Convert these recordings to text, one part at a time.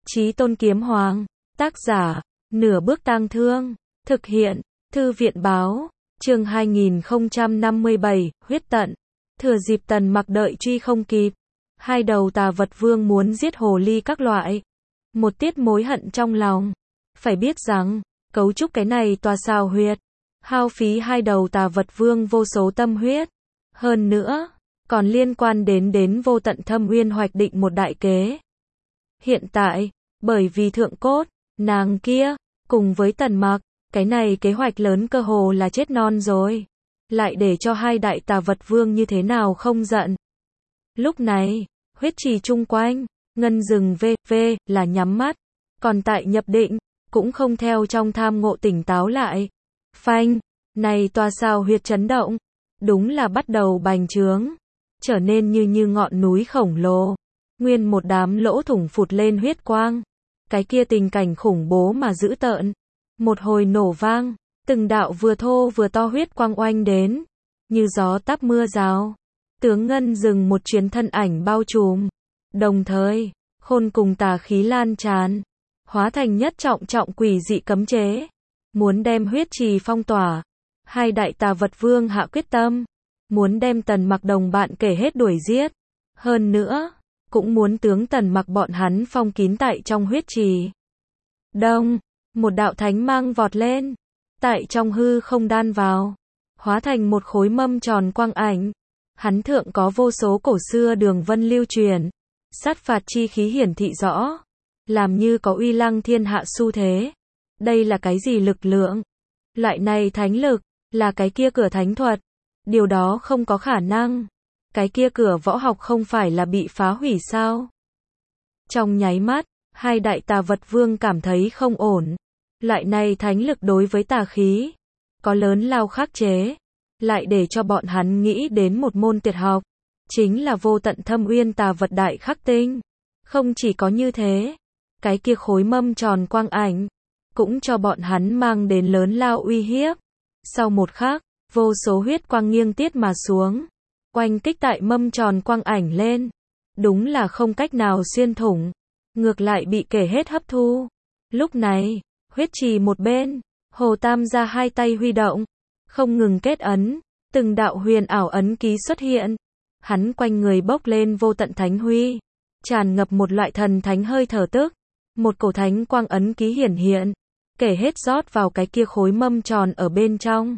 Chí Tôn Kiếm Hoàng. Tác giả, Nửa Bước Tang Thương. Thực hiện, Thư viện Báo. Chương 2057, huyết tận. Thừa dịp Tần Mặc đợi truy không kịp, hai đầu tà vật vương muốn giết hồ ly các loại. Một tiết mối hận trong lòng. Phải biết rằng, cấu trúc cái này tòa sao huyệt, hao phí hai đầu tà vật vương vô số tâm huyết. Hơn nữa, còn liên quan đến vô tận thâm uyên hoạch định một đại kế. Hiện tại, bởi vì thượng cốt, nàng kia, cùng với Tần Mặc, cái này kế hoạch lớn cơ hồ là chết non rồi. Lại để cho hai đại tà vật vương như thế nào không giận. Lúc này, huyết trì chung quanh, ngân rừng v là nhắm mắt. Còn tại nhập định, cũng không theo trong tham ngộ tỉnh táo lại. Phanh, này tòa sao huyệt chấn động, đúng là bắt đầu bành trướng, trở nên như ngọn núi khổng lồ. Nguyên một đám lỗ thủng phụt lên huyết quang. Cái kia tình cảnh khủng bố mà dữ tợn. Một hồi nổ vang, từng đạo vừa thô vừa to huyết quang oanh đến, như gió táp mưa rào. Tướng ngân rừng một chuyến thân ảnh bao trùm. Đồng thời, khôn cùng tà khí lan tràn, hóa thành nhất trọng quỷ dị cấm chế, muốn đem huyết trì phong tỏa. Hai đại tà vật vương hạ quyết tâm, muốn đem Tần Mặc đồng bạn kể hết đuổi giết. Hơn nữa, cũng muốn tướng Tần Mặc bọn hắn phong kín tại trong huyết trì. Đông, một đạo thánh mang vọt lên, tại trong hư không đan vào, hóa thành một khối mâm tròn quang ảnh. Hắn thượng có vô số cổ xưa đường vân lưu truyền, sát phạt chi khí hiển thị rõ, làm như có uy lăng thiên hạ xu thế. Đây là cái gì lực lượng? Loại này thánh lực, là cái kia cửa thánh thuật. Điều đó không có khả năng. Cái kia cửa võ học không phải là bị phá hủy sao? Trong nháy mắt, hai đại tà vật vương cảm thấy không ổn. Loại này thánh lực đối với tà khí, có lớn lao khắc chế. Lại để cho bọn hắn nghĩ đến một môn tuyệt học, chính là vô tận thâm uyên tà vật đại khắc tinh. Không chỉ có như thế, cái kia khối mâm tròn quang ảnh, cũng cho bọn hắn mang đến lớn lao uy hiếp. Sau một khắc, vô số huyết quang nghiêng tiết mà xuống, oanh kích tại mâm tròn quang ảnh lên. Đúng là không cách nào xuyên thủng, ngược lại bị kể hết hấp thu. Lúc này, huyết trì một bên, Hồ Tam gia hai tay huy động, không ngừng kết ấn, từng đạo huyền ảo ấn ký xuất hiện. Hắn quanh người bốc lên vô tận thánh huy, tràn ngập một loại thần thánh hơi thở tức. Một cổ thánh quang ấn ký hiển hiện, kể hết rót vào cái kia khối mâm tròn ở bên trong.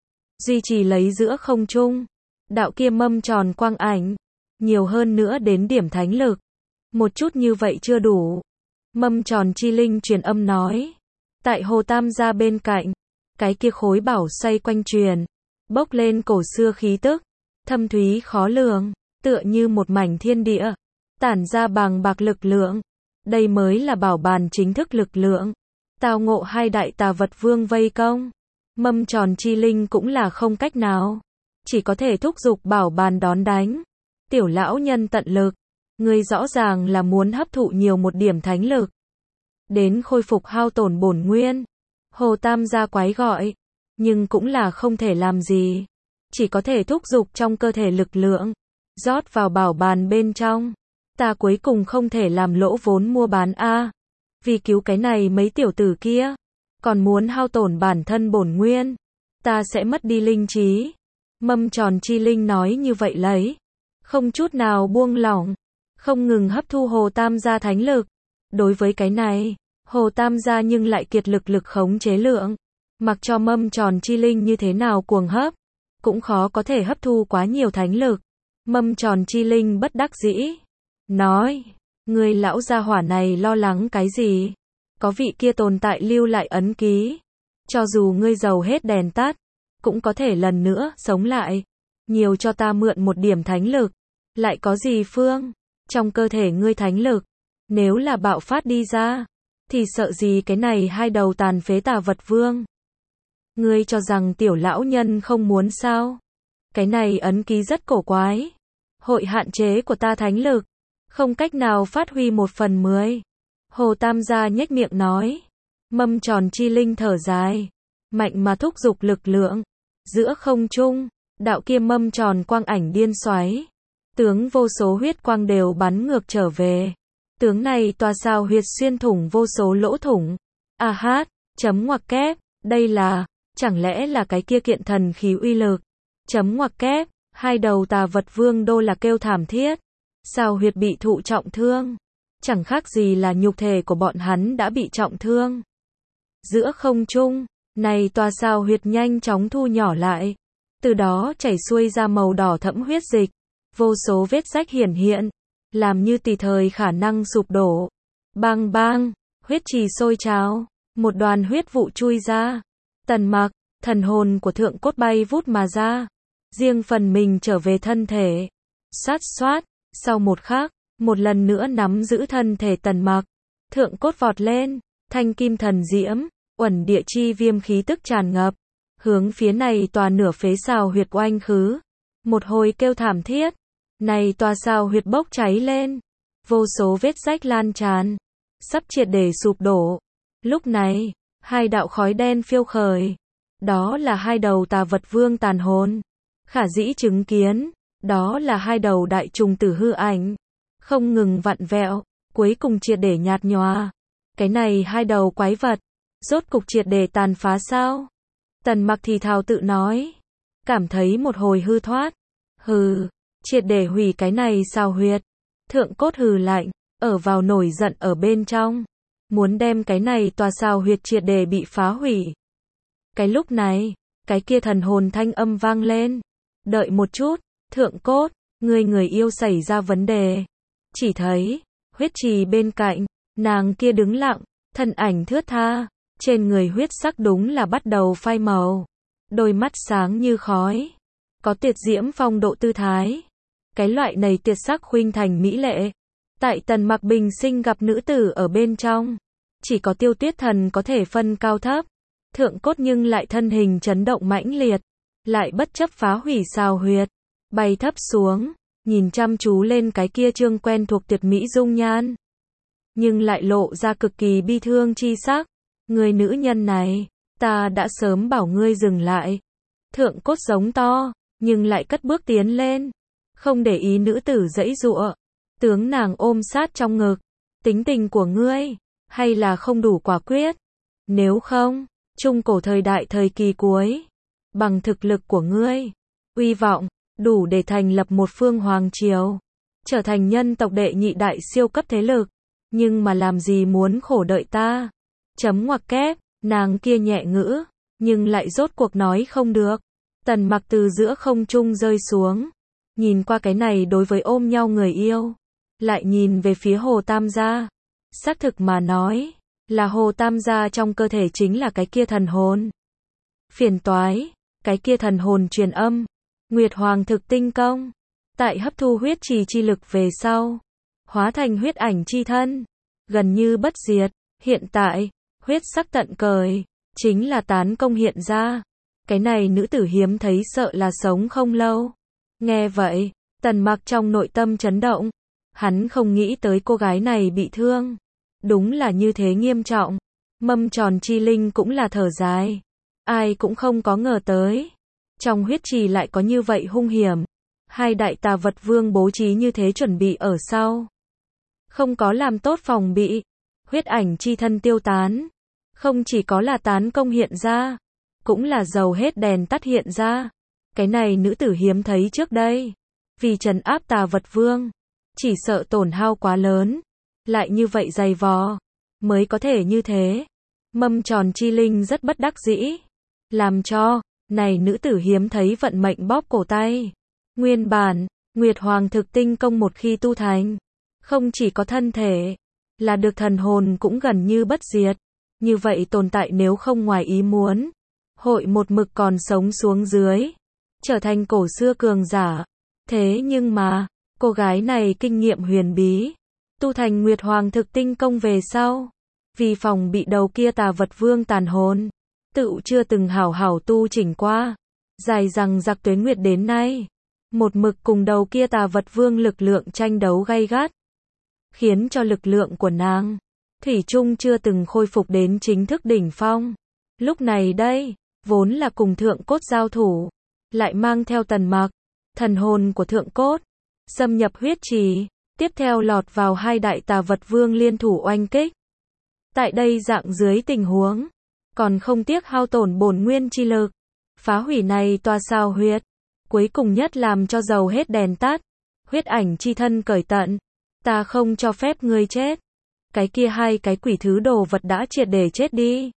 Duy trì lấy giữa không trung, đạo kia mâm tròn quang ảnh, nhiều hơn nữa đến điểm thánh lực. Một chút như vậy chưa đủ. Mâm tròn chi linh truyền âm nói. Tại Hồ Tam gia bên cạnh, cái kia khối bảo xoay quanh truyền, bốc lên cổ xưa khí tức, thâm thúy khó lường, tựa như một mảnh thiên địa, tản ra bàng bạc lực lượng. Đây mới là bảo bàn chính thức lực lượng. Tào ngộ hai đại tà vật vương vây công, mâm tròn chi linh cũng là không cách nào, chỉ có thể thúc giục bảo bàn đón đánh. Tiểu lão nhân tận lực, ngươi rõ ràng là muốn hấp thụ nhiều một điểm thánh lực, đến khôi phục hao tổn bổn nguyên. Hồ Tam gia quái gọi, nhưng cũng là không thể làm gì, chỉ có thể thúc giục trong cơ thể lực lượng, rót vào bảo bàn bên trong. Ta cuối cùng không thể làm lỗ vốn mua bán a. Vì cứu cái này mấy tiểu tử kia, còn muốn hao tổn bản thân bổn nguyên, ta sẽ mất đi linh trí. Mâm tròn chi linh nói như vậy lấy, không chút nào buông lỏng, không ngừng hấp thu Hồ Tam gia thánh lực. Đối với cái này, Hồ Tam gia nhưng lại kiệt lực khống chế lượng, mặc cho mâm tròn chi linh như thế nào cuồng hấp, cũng khó có thể hấp thu quá nhiều thánh lực. Mâm tròn chi linh bất đắc dĩ, nói, người lão gia hỏa này lo lắng cái gì? Có vị kia tồn tại lưu lại ấn ký, cho dù ngươi dầu hết đèn tắt, cũng có thể lần nữa sống lại. Nhiều cho ta mượn một điểm thánh lực, lại có gì phương? Trong cơ thể ngươi thánh lực, nếu là bạo phát đi ra, thì sợ gì cái này hai đầu tàn phế tà vật vương? Ngươi cho rằng tiểu lão nhân không muốn sao? Cái này ấn ký rất cổ quái, hội hạn chế của ta thánh lực, không cách nào phát huy 1/10. Hồ Tam gia nhếch miệng nói. Mâm tròn chi linh thở dài, mạnh mà thúc giục lực lượng. Giữa không trung, đạo kia mâm tròn quang ảnh điên xoáy, tướng vô số huyết quang đều bắn ngược trở về. Tướng này tòa sao huyệt xuyên thủng vô số lỗ thủng. A hát, chấm ngoặc kép, đây là, chẳng lẽ là cái kia kiện thần khí uy lực. Chấm ngoặc kép, hai đầu tà vật vương đô là kêu thảm thiết. Sao huyệt bị thụ trọng thương. Chẳng khác gì là nhục thể của bọn hắn đã bị trọng thương. Giữa không trung, này tòa sao huyệt nhanh chóng thu nhỏ lại. Từ đó chảy xuôi ra màu đỏ thẫm huyết dịch. Vô số vết rách hiển hiện. Làm như tùy thời khả năng sụp đổ. Bang bang, huyết trì sôi trào. Một đoàn huyết vụ chui ra. Tần Mặc, thần hồn của thượng cốt bay vút mà ra. Riêng phần mình trở về thân thể. Xoát xoát, sau một khắc, một lần nữa nắm giữ thân thể Tần Mặc. Thượng cốt vọt lên, thanh kim thần diễm, uẩn địa chi viêm khí tức tràn ngập. Hướng phía này tòa nửa phế sao huyệt oanh khứ. Một hồi kêu thảm thiết. Này tòa sao huyệt bốc cháy lên. Vô số vết rách lan tràn. Sắp triệt để sụp đổ. Lúc này, hai đạo khói đen phiêu khởi. Đó là hai đầu tà vật vương tàn hồn. Khả dĩ chứng kiến. Đó là hai đầu đại trùng tử hư ảnh. Không ngừng vặn vẹo. Cuối cùng triệt để nhạt nhòa. Cái này hai đầu quái vật. Rốt cục triệt để tàn phá sao? Tần Mặc thì thào tự nói. Cảm thấy một hồi hư thoát. Hừ. Triệt để hủy cái này sao huyệt. Thượng cốt hừ lạnh. Ở vào nổi giận ở bên trong. Muốn đem cái này tòa sao huyệt triệt để bị phá hủy. Cái lúc này, cái kia thần hồn thanh âm vang lên. Đợi một chút, thượng cốt, người yêu xảy ra vấn đề. Chỉ thấy, huyết trì bên cạnh, nàng kia đứng lặng, thân ảnh thướt tha, trên người huyết sắc đúng là bắt đầu phai màu. Đôi mắt sáng như khói, có tuyệt diễm phong độ tư thái. Cái loại này tuyệt sắc khuynh thành mỹ lệ. Tại Tần Mặc bình sinh gặp nữ tử ở bên trong, chỉ có Tiêu Tuyết Thần có thể phân cao thấp. Thượng cốt nhưng lại thân hình chấn động mãnh liệt, lại bất chấp phá hủy sao huyệt, bay thấp xuống, nhìn chăm chú lên cái kia trương quen thuộc tuyệt mỹ dung nhan, nhưng lại lộ ra cực kỳ bi thương chi sắc. Người nữ nhân này, ta đã sớm bảo ngươi dừng lại. Thượng cốt giống to, nhưng lại cất bước tiến lên, không để ý nữ tử giãy giụa, tướng nàng ôm sát trong ngực. Tính tình của ngươi, hay là không đủ quả quyết? Nếu không, trung cổ thời đại thời kỳ cuối, bằng thực lực của ngươi, uy vọng, đủ để thành lập một phương hoàng triều, trở thành nhân tộc đệ nhị đại siêu cấp thế lực. Nhưng mà làm gì muốn khổ đợi ta? Chấm ngoặc kép, nàng kia nhẹ ngữ, nhưng lại rốt cuộc nói không được. Tần Mặc từ giữa không trung rơi xuống, nhìn qua cái này đối với ôm nhau người yêu, lại nhìn về phía Hồ Tam gia. Xác thực mà nói, là Hồ Tam gia trong cơ thể chính là cái kia thần hồn. Phiền toái, cái kia thần hồn truyền âm, Nguyệt Hoàng thực tinh công, tại hấp thu huyết trì chi lực về sau, hóa thành huyết ảnh chi thân, gần như bất diệt. Hiện tại, huyết sắc tận cởi, chính là tán công hiện ra. Cái này nữ tử hiếm thấy sợ là sống không lâu. Nghe vậy, Tần Mặc trong nội tâm chấn động. Hắn không nghĩ tới cô gái này bị thương. Đúng là như thế nghiêm trọng. Mâm tròn chi linh cũng là thở dài. Ai cũng không có ngờ tới. Trong huyết trì lại có như vậy hung hiểm. Hai đại tà vật vương bố trí như thế chuẩn bị ở sau. Không có làm tốt phòng bị. Huyết ảnh chi thân tiêu tán. Không chỉ có là tán công hiện ra, cũng là dầu hết đèn tắt hiện ra. Cái này nữ tử hiếm thấy trước đây. Vì trấn áp tà vật vương, chỉ sợ tổn hao quá lớn, lại như vậy dày vò, mới có thể như thế. Mâm tròn chi linh rất bất đắc dĩ, làm cho, này nữ tử hiếm thấy vận mệnh bóp cổ tay. Nguyên bản, Nguyệt Hoàng thực tinh công một khi tu thành, không chỉ có thân thể, là được thần hồn cũng gần như bất diệt. Như vậy tồn tại nếu không ngoài ý muốn, hội một mực còn sống xuống dưới, trở thành cổ xưa cường giả. Thế nhưng mà, cô gái này kinh nghiệm huyền bí, tu thành Nguyệt Hoàng thực tinh công về sau, vì phòng bị đầu kia tà vật vương tàn hồn, tự chưa từng hảo hảo tu chỉnh qua. Dài rằng giặc tuế nguyệt đến nay, một mực cùng đầu kia tà vật vương lực lượng tranh đấu gay gắt, khiến cho lực lượng của nàng thủy chung chưa từng khôi phục đến chính thức đỉnh phong. Lúc này đây, vốn là cùng thượng cốt giao thủ, lại mang theo Tần Mặc, thần hồn của thượng cốt, xâm nhập huyết trì. tiếp theo lọt vào hai đại tà vật vương liên thủ oanh kích. Tại đây dạng dưới tình huống, còn không tiếc hao tổn bổn nguyên chi lực, phá hủy này tòa sao huyệt, cuối cùng nhất làm cho dầu hết đèn tắt, huyết ảnh chi thân cởi tận. Ta không cho phép ngươi chết. Cái kia hai cái quỷ thứ đồ vật đã triệt để chết đi.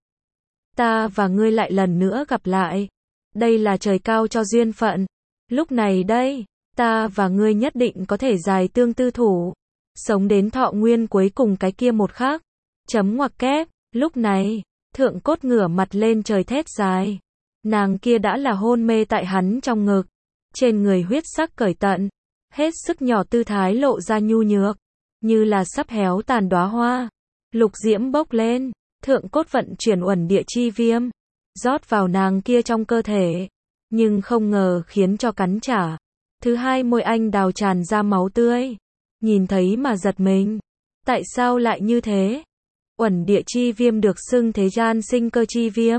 Ta và ngươi lại lần nữa gặp lại. Đây là trời cao cho duyên phận. Lúc này đây, ta và ngươi nhất định có thể dài tương tư thủ. Sống đến thọ nguyên cuối cùng cái kia một khắc. Chấm ngoặc kép. Lúc này, thượng cốt ngửa mặt lên trời thét dài. Nàng kia đã là hôn mê tại hắn trong ngực. Trên người huyết sắc cởi tận. Hết sức nhỏ tư thái lộ ra nhu nhược. Như là sắp héo tàn đóa hoa. Lục diễm bốc lên. Thượng cốt vận chuyển uẩn địa chi viêm. Rót vào nàng kia trong cơ thể. Nhưng không ngờ khiến cho cắn trả. Thứ hai môi anh đào tràn ra máu tươi. Nhìn thấy mà giật mình. Tại sao lại như thế? Uẩn địa chi viêm được xưng thế gian sinh cơ chi viêm.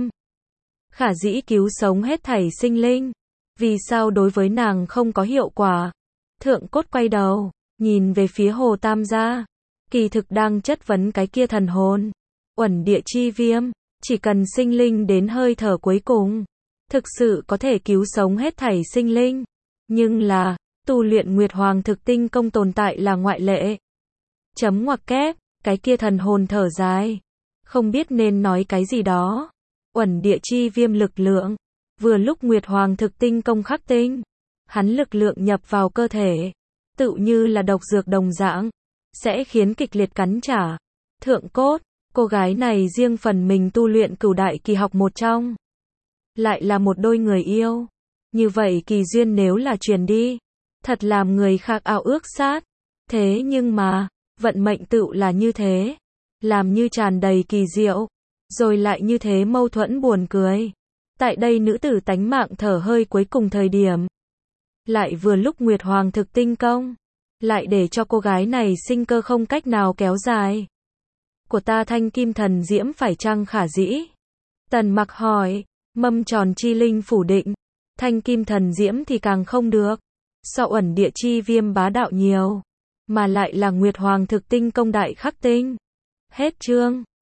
Khả dĩ cứu sống hết thảy sinh linh. Vì sao đối với nàng không có hiệu quả? Thượng cốt quay đầu, nhìn về phía Hồ Tam gia. Kỳ thực đang chất vấn cái kia thần hồn. Uẩn địa chi viêm, chỉ cần sinh linh đến hơi thở cuối cùng, thực sự có thể cứu sống hết thảy sinh linh. Nhưng là, tu luyện Nguyệt Hoàng thực tinh công tồn tại là ngoại lệ. Chấm ngoặc kép, cái kia thần hồn thở dài. Không biết nên nói cái gì đó. Uẩn địa chi viêm lực lượng. Vừa lúc Nguyệt Hoàng thực tinh công khắc tinh. Hắn lực lượng nhập vào cơ thể. Tự như là độc dược đồng dạng. Sẽ khiến kịch liệt cắn trả. Thượng cốt, cô gái này riêng phần mình tu luyện cửu đại kỳ học một trong. Lại là một đôi người yêu. Như vậy kỳ duyên nếu là truyền đi. Thật làm người khác ao ước sát. Thế nhưng mà, vận mệnh tự là như thế. Làm như tràn đầy kỳ diệu. Rồi lại như thế mâu thuẫn buồn cười. Tại đây nữ tử tánh mạng thở hơi cuối cùng thời điểm. Lại vừa lúc Nguyệt Hoàng thực tinh công. Lại để cho cô gái này sinh cơ không cách nào kéo dài. Của ta thanh kim thần diễm phải chăng khả dĩ? Tần Mặc hỏi. Mâm tròn chi linh phủ định. Thanh kim thần diễm thì càng không được. So uẩn địa chi viêm bá đạo nhiều. Mà lại là Nguyệt Hoàng thực tinh công đại khắc tinh. Hết chương.